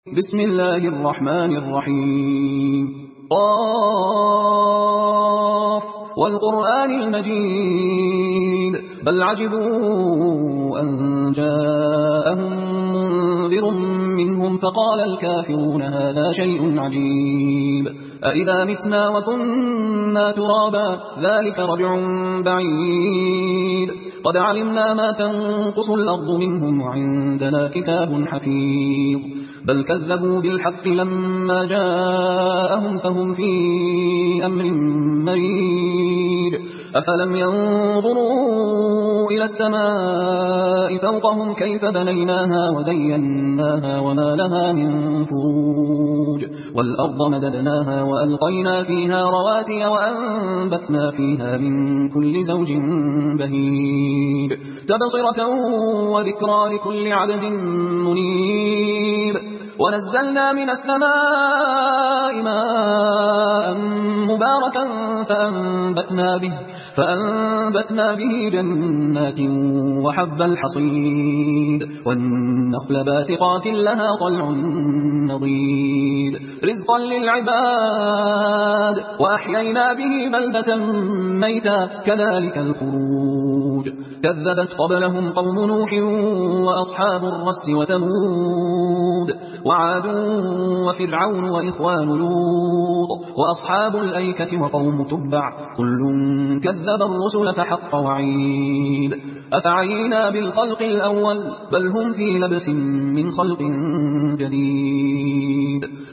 بسم الله الرحمن الرحيم قاف والقرآن المجيد بل عجبوا أن جاءهم منذر منهم فقال الكافرون هذا شيء عجيب أإذا متنا وكنا ترابا ذلك رجع بعيد قد علمنا ما تنقص الأرض منهم وعندنا كتاب حفيظ بل كذبوا بالحق لما جاءهم فهم في أمر مريج أفلم ينظروا إلى السماء فوقهم كيف بنيناها وزيناها وما لها من فروج والأرض مددناها وألقينا فيها رواسي وأنبتنا فيها من كل زوج بهيج تبصرة وذكرى لكل عبد منيب ونزلنا من السماء ماء مباركا فأنبتنا به جنات وحب الحصيد والنخل باسقات لها طلع نضيد رزقا للعباد وأحيينا به بلدة ميتا كذلك الخروج كذبت قبلهم قوم نوح وأصحاب الرس وثمود وعاد وفرعون وإخوان لوط وأصحاب الأيكة وقوم تبع كل كذب الرسل فحق وعيد أفعينا بالخلق الأول بل هم في لبس من خلق جديد